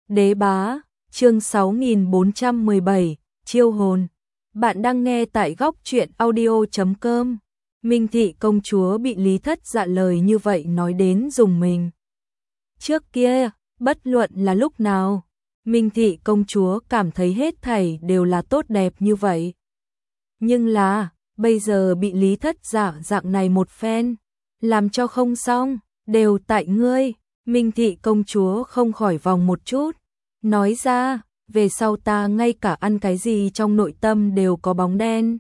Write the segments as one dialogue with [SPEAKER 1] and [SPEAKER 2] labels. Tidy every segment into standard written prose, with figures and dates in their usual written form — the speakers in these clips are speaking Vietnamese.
[SPEAKER 1] Đế bá, chương 6417, chiêu hồn. Bạn đang nghe tại góc truyện audio.com. Minh thị công chúa bị Lý Thất Dạ lời như vậy nói đến dùng mình. Trước kia, bất luận là lúc nào, Minh thị công chúa cảm thấy hết thảy đều là tốt đẹp như vậy. Nhưng là, bây giờ bị Lý Thất Dạ dạng này một phen, làm cho không xong, đều tại ngươi. Minh thị công chúa không khỏi vòng một chút, nói ra, về sau ta ngay cả ăn cái gì trong nội tâm đều có bóng đen.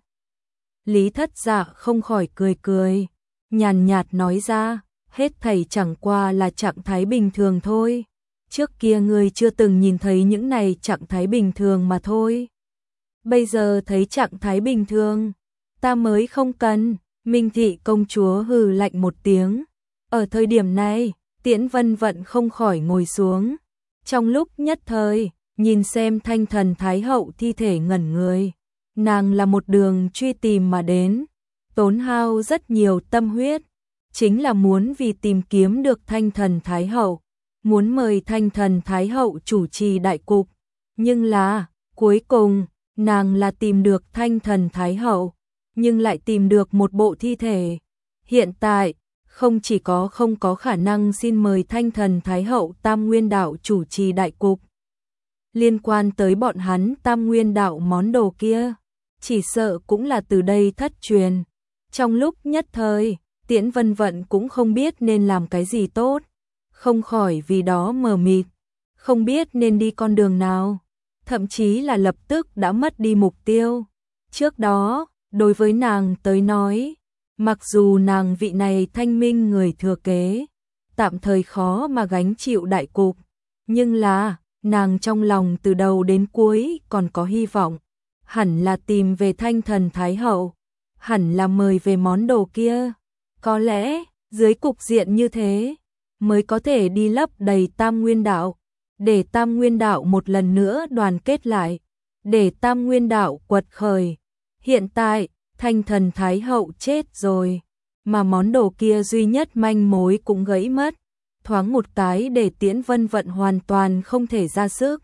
[SPEAKER 1] Lý Thất Dạ không khỏi cười cười, nhàn nhạt nói ra, hết thảy chẳng qua là trạng thái bình thường thôi. Trước kia ngươi chưa từng nhìn thấy những này trạng thái bình thường mà thôi. Bây giờ thấy trạng thái bình thường, ta mới không cần. Minh thị công chúa hừ lạnh một tiếng. Ở thời điểm này, Tiễn Vân Vận không khỏi ngồi xuống. Trong lúc nhất thời, nhìn xem Thanh Thần Thái Hậu thi thể ngẩn người. Nàng là một đường truy tìm mà đến, tốn hao rất nhiều tâm huyết, chính là muốn vì tìm kiếm được Thanh Thần Thái Hậu, muốn mời Thanh Thần Thái Hậu chủ trì đại cục. Nhưng là, cuối cùng, nàng là tìm được Thanh Thần Thái Hậu, nhưng lại tìm được một bộ thi thể. Hiện tại, không chỉ không có khả năng xin mời Thanh Thần Thái Hậu Tam Nguyên Đạo chủ trì đại cục. Liên quan tới bọn hắn Tam Nguyên Đạo món đồ kia, chỉ sợ cũng là từ đây thất truyền. Trong lúc nhất thời, Tiễn Vân Vận cũng không biết nên làm cái gì tốt, không khỏi vì đó mờ mịt, không biết nên đi con đường nào, thậm chí là lập tức đã mất đi mục tiêu. Trước đó, đối với nàng tới nói, mặc dù nàng vị này thanh minh người thừa kế, tạm thời khó mà gánh chịu đại cục, nhưng là, nàng trong lòng từ đầu đến cuối còn có hy vọng, hẳn là tìm về Thanh Thần Thái Hậu, hẳn là mời về món đồ kia. Có lẽ, dưới cục diện như thế, mới có thể đi lấp đầy Tam Nguyên Đạo, để Tam Nguyên Đạo một lần nữa đoàn kết lại, để Tam Nguyên Đạo quật khởi. Hiện tại, Thanh Thần Thái Hậu chết rồi, mà món đồ kia duy nhất manh mối cũng gãy mất, thoáng một cái để Tiễn Vân Vận hoàn toàn không thể ra sức.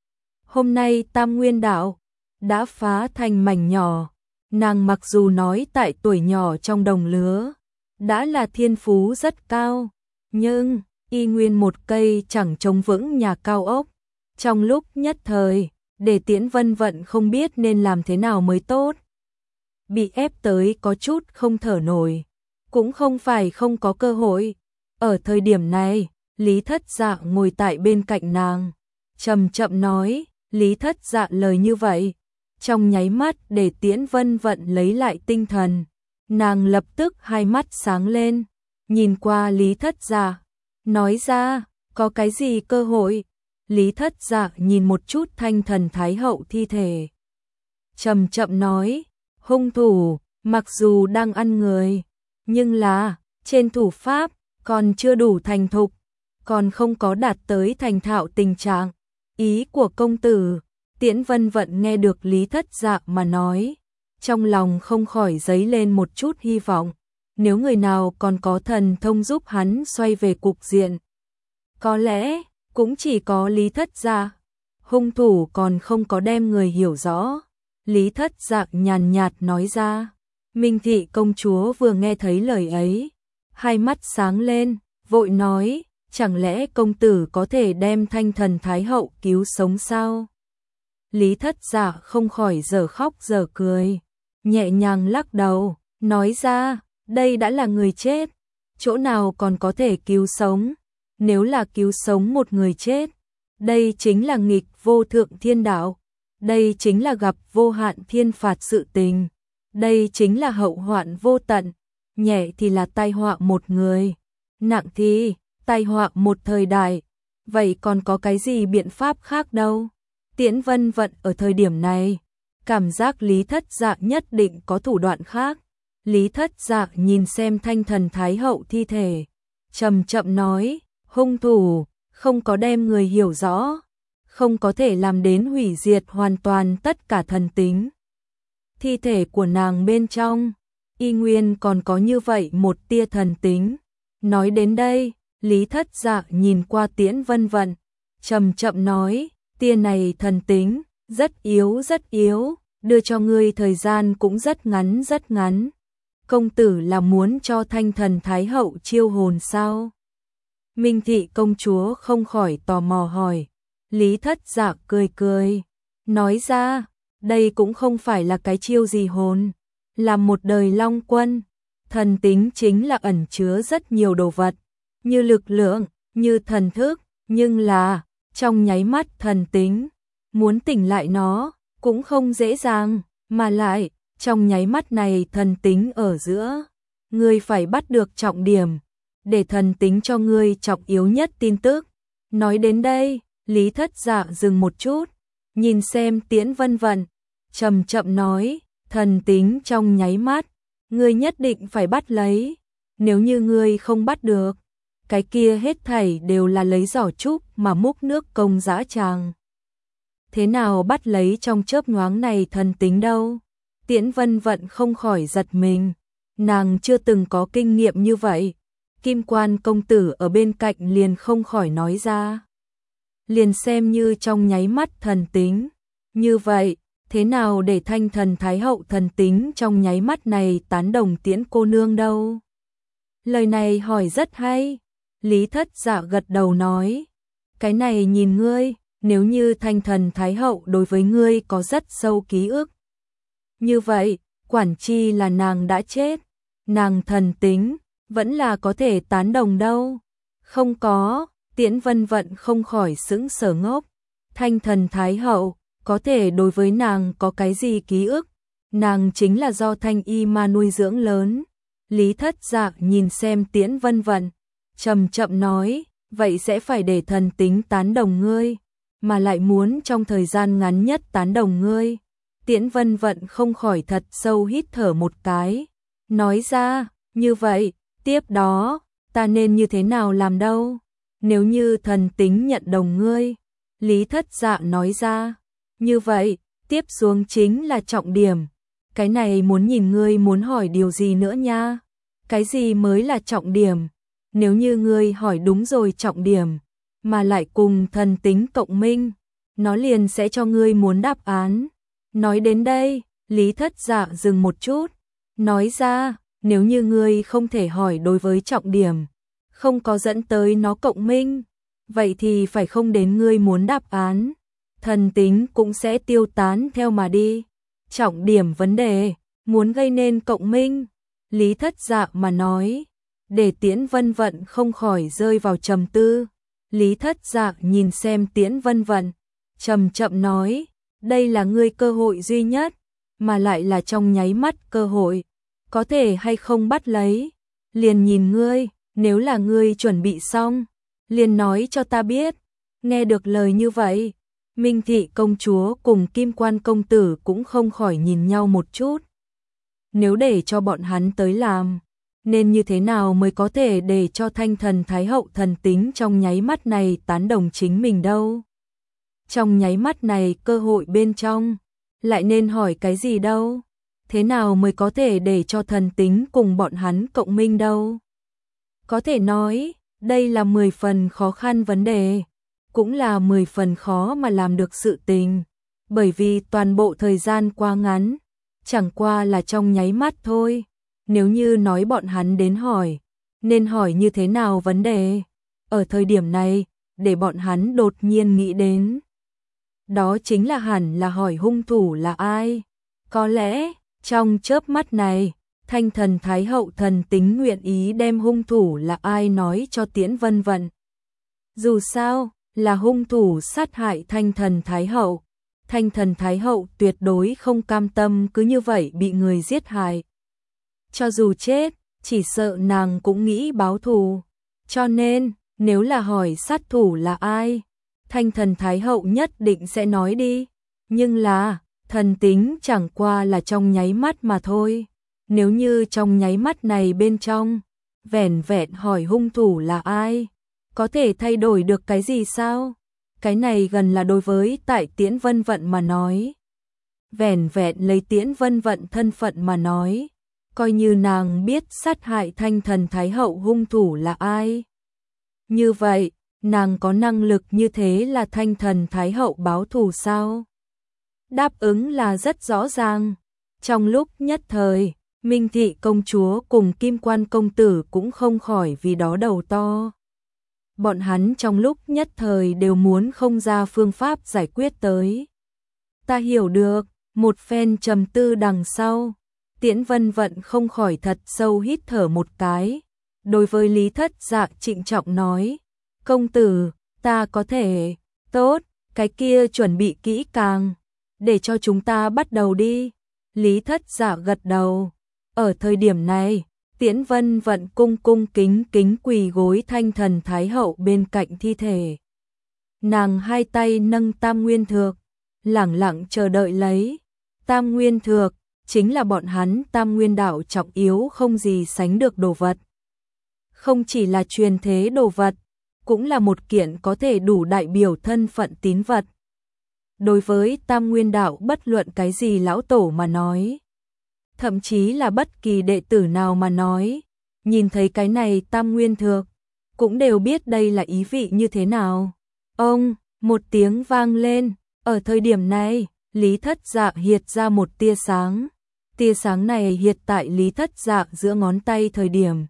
[SPEAKER 1] Hôm nay Tam Nguyên Đạo đã phá thành mảnh nhỏ, nàng mặc dù nói tại tuổi nhỏ trong đồng lứa, đã là thiên phú rất cao, nhưng y nguyên một cây chẳng chống vững nhà cao ốc. Trong lúc nhất thời, để Tiễn Vân Vận không biết nên làm thế nào mới tốt. Bị ép tới có chút không thở nổi, cũng không phải không có cơ hội. Ở thời điểm này, Lý Thất Dạ ngồi tại bên cạnh nàng, chậm chậm nói. Lý Thất Dạ lời như vậy, trong nháy mắt để Tiễn Vân Vận lấy lại tinh thần. Nàng lập tức hai mắt sáng lên, nhìn qua Lý Thất Dạ, nói ra, có cái gì cơ hội? Lý Thất Dạ nhìn một chút Thanh Thần Thái Hậu thi thể, chậm chậm nói, hung thủ mặc dù đang ăn người, nhưng là trên thủ pháp còn chưa đủ thành thục, còn không có đạt tới thành thạo tình trạng. Ý của công tử. Tiễn Vân Vận nghe được Lý Thất Dạ mà nói, trong lòng không khỏi dấy lên một chút hy vọng, nếu người nào còn có thần thông giúp hắn xoay về cục diện. Có lẽ, cũng chỉ có Lý Thất Dạ, hung thủ còn không có đem người hiểu rõ. Lý Thất Dạ nhàn nhạt nói ra. Minh thị công chúa vừa nghe thấy lời ấy, hai mắt sáng lên, vội nói, chẳng lẽ công tử có thể đem Thanh Thần Thái Hậu cứu sống sao? Lý Thất Dạ không khỏi dở khóc dở cười, nhẹ nhàng lắc đầu, nói ra, đây đã là người chết, chỗ nào còn có thể cứu sống? Nếu là cứu sống một người chết, đây chính là nghịch vô thượng thiên đạo, đây chính là gặp vô hạn thiên phạt sự tình, đây chính là hậu hoạn vô tận, nhẹ thì là tai họa một người, nặng thì tai họa một thời đại, vậy còn có cái gì biện pháp khác đâu? Tiễn Vân Vận ở thời điểm này, cảm giác Lý Thất Dạ nhất định có thủ đoạn khác. Lý Thất Dạ nhìn xem Thanh Thần Thái Hậu thi thể, chậm chậm nói, hung thủ không có đem người hiểu rõ, không có thể làm đến hủy diệt hoàn toàn tất cả thần tính. Thi thể của nàng bên trong, y nguyên còn có như vậy một tia thần tính. Nói đến đây, Lý Thất Dạ nhìn qua Tiễn Vân Vận, chậm chậm nói, tia này thần tính, rất yếu, đưa cho ngươi thời gian cũng rất ngắn. Công tử là muốn cho Thanh Thần Thái Hậu chiêu hồn sao? Minh Thị công chúa không khỏi tò mò hỏi. Lý Thất Dạ cười, nói ra, đây cũng không phải là cái chiêu gì hồn, là một đời long quân. Thần tính chính là ẩn chứa rất nhiều đồ vật, như lực lượng, như thần thức, nhưng là, trong nháy mắt thần tính, muốn tỉnh lại nó, cũng không dễ dàng, mà lại, trong nháy mắt này thần tính ở giữa, ngươi phải bắt được trọng điểm, để thần tính cho ngươi trọng yếu nhất tin tức. Nói đến đây, Lý Thất Dạ dừng một chút, nhìn xem Tiễn Vân Vận, chậm chậm nói, thần tính trong nháy mắt, ngươi nhất định phải bắt lấy, nếu như ngươi không bắt được, cái kia hết thảy đều là lấy giỏ trúc mà múc nước công dã tràng. Thế nào bắt lấy trong chớp nhoáng này thần tính đâu? Tiễn Vân Vận không khỏi giật mình, nàng chưa từng có kinh nghiệm như vậy. Kim Quan công tử ở bên cạnh liền không khỏi nói ra. Liền xem như trong nháy mắt thần tính, như vậy, thế nào để Thanh Thần Thái Hậu thần tính trong nháy mắt này tán đồng Tiễn cô nương đâu? Lời này hỏi rất hay. Lý Thất Dạ gật đầu nói, cái này nhìn ngươi, nếu như Thanh Thần Thái Hậu đối với ngươi có rất sâu ký ức. Như vậy, quản chi là nàng đã chết, nàng thần tính, vẫn là có thể tán đồng đâu. Không có, Tiễn Vân Vận không khỏi sững sờ ngốc. Thanh Thần Thái Hậu, có thể đối với nàng có cái gì ký ức, nàng chính là do Thanh Y mà nuôi dưỡng lớn. Lý Thất Dạ nhìn xem Tiễn Vân Vận, chậm chậm nói, vậy sẽ phải để thần tính tán đồng ngươi, mà lại muốn trong thời gian ngắn nhất tán đồng ngươi. Tiễn Vân Vận không khỏi thật sâu hít thở một cái, nói ra, như vậy, tiếp đó, ta nên như thế nào làm đâu? Nếu như thần tính nhận đồng ngươi, Lý Thất Dạ nói ra, như vậy, tiếp xuống chính là trọng điểm. Cái này muốn nhìn ngươi muốn hỏi điều gì nữa nha? Cái gì mới là trọng điểm? Nếu như ngươi hỏi đúng rồi trọng điểm, mà lại cùng thần tính cộng minh, nó liền sẽ cho ngươi muốn đáp án. Nói đến đây, Lý Thất Dạ dừng một chút, nói ra, nếu như ngươi không thể hỏi đối với trọng điểm, không có dẫn tới nó cộng minh, vậy thì phải không đến ngươi muốn đáp án, thần tính cũng sẽ tiêu tán theo mà đi. Trọng điểm vấn đề, muốn gây nên cộng minh, Lý Thất Dạ mà nói, để Tiễn Vân Vận không khỏi rơi vào trầm tư. Lý Thất Dạ nhìn xem Tiễn Vân Vận, chậm chậm nói, đây là ngươi cơ hội duy nhất, mà lại là trong nháy mắt cơ hội, có thể hay không bắt lấy, liền nhìn ngươi, nếu là ngươi chuẩn bị xong, liền nói cho ta biết. Nghe được lời như vậy, Minh Thị công chúa cùng Kim Quan công tử cũng không khỏi nhìn nhau một chút. Nếu để cho bọn hắn tới làm, nên như thế nào mới có thể để cho Thanh Thần Thái Hậu thần tính trong nháy mắt này tán đồng chính mình đâu? Trong nháy mắt này cơ hội bên trong, lại nên hỏi cái gì đâu? Thế nào mới có thể để cho thần tính cùng bọn hắn cộng minh đâu? Có thể nói, đây là 10 phần khó khăn vấn đề, cũng là 10 phần khó mà làm được sự tình, bởi vì toàn bộ thời gian quá ngắn, chẳng qua là trong nháy mắt thôi. Nếu như nói bọn hắn đến hỏi, nên hỏi như thế nào vấn đề? Ở thời điểm này, để bọn hắn đột nhiên nghĩ đến. Đó chính là hẳn là hỏi hung thủ là ai? Có lẽ, trong chớp mắt này, Thanh Thần Thái Hậu thần tính nguyện ý đem hung thủ là ai nói cho Tiễn Vân Vận. Dù sao, là hung thủ sát hại Thanh Thần Thái Hậu. Thanh Thần Thái Hậu tuyệt đối không cam tâm cứ như vậy bị người giết hại. Cho dù chết, chỉ sợ nàng cũng nghĩ báo thù. Cho nên, nếu là hỏi sát thủ là ai, Thanh Thần Thái Hậu nhất định sẽ nói đi. Nhưng là, thần tính chẳng qua là trong nháy mắt mà thôi. Nếu như trong nháy mắt này bên trong, vẻn vẹn hỏi hung thủ là ai, có thể thay đổi được cái gì sao? Cái này gần là đối với tại Tiễn Vân Vận mà nói. Vẻn vẹn lấy Tiễn Vân Vận thân phận mà nói, coi như nàng biết sát hại Thanh Thần Thái Hậu hung thủ là ai. Như vậy, nàng có năng lực như thế là Thanh Thần Thái Hậu báo thù sao? Đáp ứng là rất rõ ràng. Trong lúc nhất thời, Minh Thị công chúa cùng Kim Quan công tử cũng không khỏi vì đó đầu to. Bọn hắn trong lúc nhất thời đều muốn không ra phương pháp giải quyết tới. Ta hiểu được, một phen trầm tư đằng sau, Tiễn Vân Vận không khỏi thật sâu hít thở một cái. Đối với Lý Thất Dạ trịnh trọng nói, công tử, ta có thể, tốt, cái kia chuẩn bị kỹ càng, để cho chúng ta bắt đầu đi. Lý Thất Dạ gật đầu. Ở thời điểm này, Tiễn Vân Vận cung cung kính kính quỳ gối Thanh Thần Thái Hậu bên cạnh thi thể. Nàng hai tay nâng Tam Nguyên Thược, lẳng lặng chờ đợi lấy. Tam Nguyên Thược chính là bọn hắn Tam Nguyên đạo trọng yếu không gì sánh được đồ vật. Không chỉ là truyền thế đồ vật, cũng là một kiện có thể đủ đại biểu thân phận tín vật. Đối với Tam Nguyên đạo bất luận cái gì lão tổ mà nói, thậm chí là bất kỳ đệ tử nào mà nói, nhìn thấy cái này Tam Nguyên Thược, cũng đều biết đây là ý vị như thế nào. Ông, một tiếng vang lên, ở thời điểm này, Lý Thất Dạ hiệt ra một tia sáng. Tia sáng này hiệt tại Lý Thất Dạ giữa ngón tay thời điểm.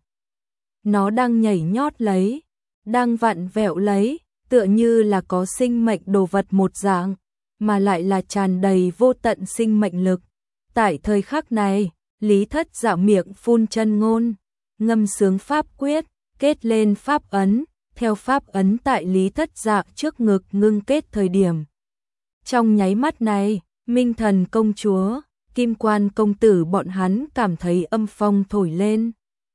[SPEAKER 1] Nó đang nhảy nhót lấy, đang vặn vẹo lấy, tựa như là có sinh mệnh đồ vật một dạng, mà lại là tràn đầy vô tận sinh mệnh lực. Tại thời khắc này, Lý Thất Dạ miệng phun chân ngôn, ngâm sướng pháp quyết, kết lên pháp ấn, theo pháp ấn tại Lý Thất Dạ trước ngực ngưng kết thời điểm. Trong nháy mắt này, Minh Thần công chúa, Kim Quan công tử bọn hắn cảm thấy âm phong thổi lên.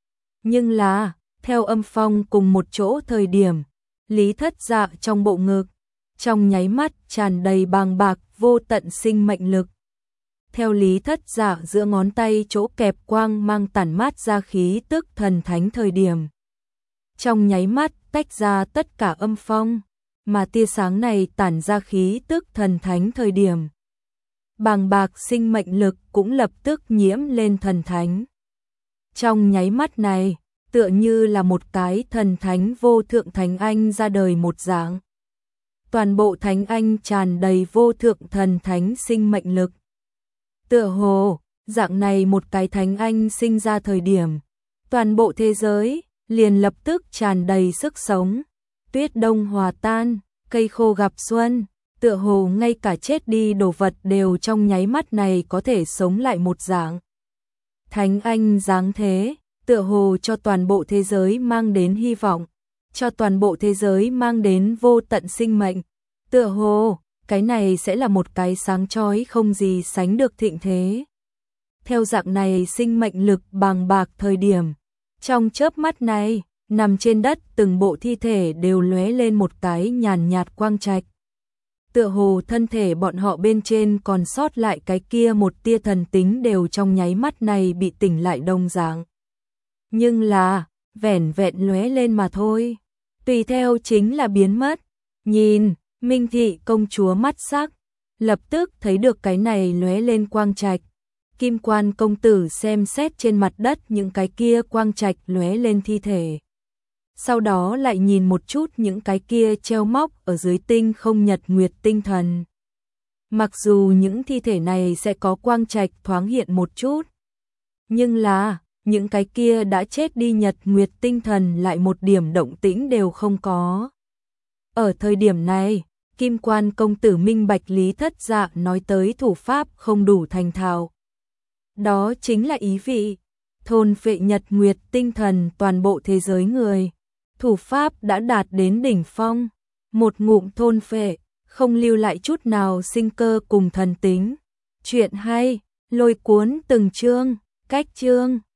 [SPEAKER 1] Nhưng là, theo âm phong cùng một chỗ thời điểm, Lý Thất Dạ trong bộ ngực, trong nháy mắt tràn đầy bàng bạc vô tận sinh mệnh lực. Theo Lý Thất Dạ giữa ngón tay chỗ kẹp quang mang tản mát ra khí tức thần thánh thời điểm. Trong nháy mắt tách ra tất cả âm phong, mà tia sáng này tản ra khí tức thần thánh thời điểm. Bàng bạc sinh mệnh lực cũng lập tức nhiễm lên thần thánh. Trong nháy mắt này, tựa như là một cái thần thánh vô thượng thánh anh ra đời một dạng. Toàn bộ thánh anh tràn đầy vô thượng thần thánh sinh mệnh lực. Tựa hồ, dạng này một cái thánh anh sinh ra thời điểm, toàn bộ thế giới liền lập tức tràn đầy sức sống. Tuyết đông hòa tan, cây khô gặp xuân, tựa hồ ngay cả chết đi đồ vật đều trong nháy mắt này có thể sống lại một dạng. Thánh anh dáng thế, tựa hồ cho toàn bộ thế giới mang đến hy vọng, cho toàn bộ thế giới mang đến vô tận sinh mệnh. Tựa hồ, cái này sẽ là một cái sáng chói không gì sánh được thịnh thế. Theo dạng này sinh mệnh lực bàng bạc thời điểm, trong chớp mắt này, nằm trên đất từng bộ thi thể đều lóe lên một cái nhàn nhạt quang trạch. Tựa hồ thân thể bọn họ bên trên còn sót lại cái kia một tia thần tính đều trong nháy mắt này bị tỉnh lại đồng dạng. Nhưng là, vẻn vẹn lóe lên mà thôi, tùy theo chính là biến mất. Nhìn, Minh Thị công chúa mắt sắc, lập tức thấy được cái này lóe lên quang trạch. Kim Quan công tử xem xét trên mặt đất những cái kia quang trạch lóe lên thi thể. Sau đó lại nhìn một chút những cái kia treo móc ở dưới tinh không nhật nguyệt tinh thần. Mặc dù những thi thể này sẽ có quang trạch thoáng hiện một chút, nhưng là, những cái kia đã chết đi nhật nguyệt tinh thần lại một điểm động tĩnh đều không có. Ở thời điểm này, Kim Quan công tử minh bạch Lý Thất Dạ nói tới thủ pháp không đủ thành thạo. Đó chính là ý vị, thôn phệ nhật nguyệt tinh thần toàn bộ thế giới người. Thủ pháp đã đạt đến đỉnh phong, một ngụm thôn phệ, không lưu lại chút nào sinh cơ cùng thần tính. Chuyện hay, lôi cuốn từng chương, cách chương.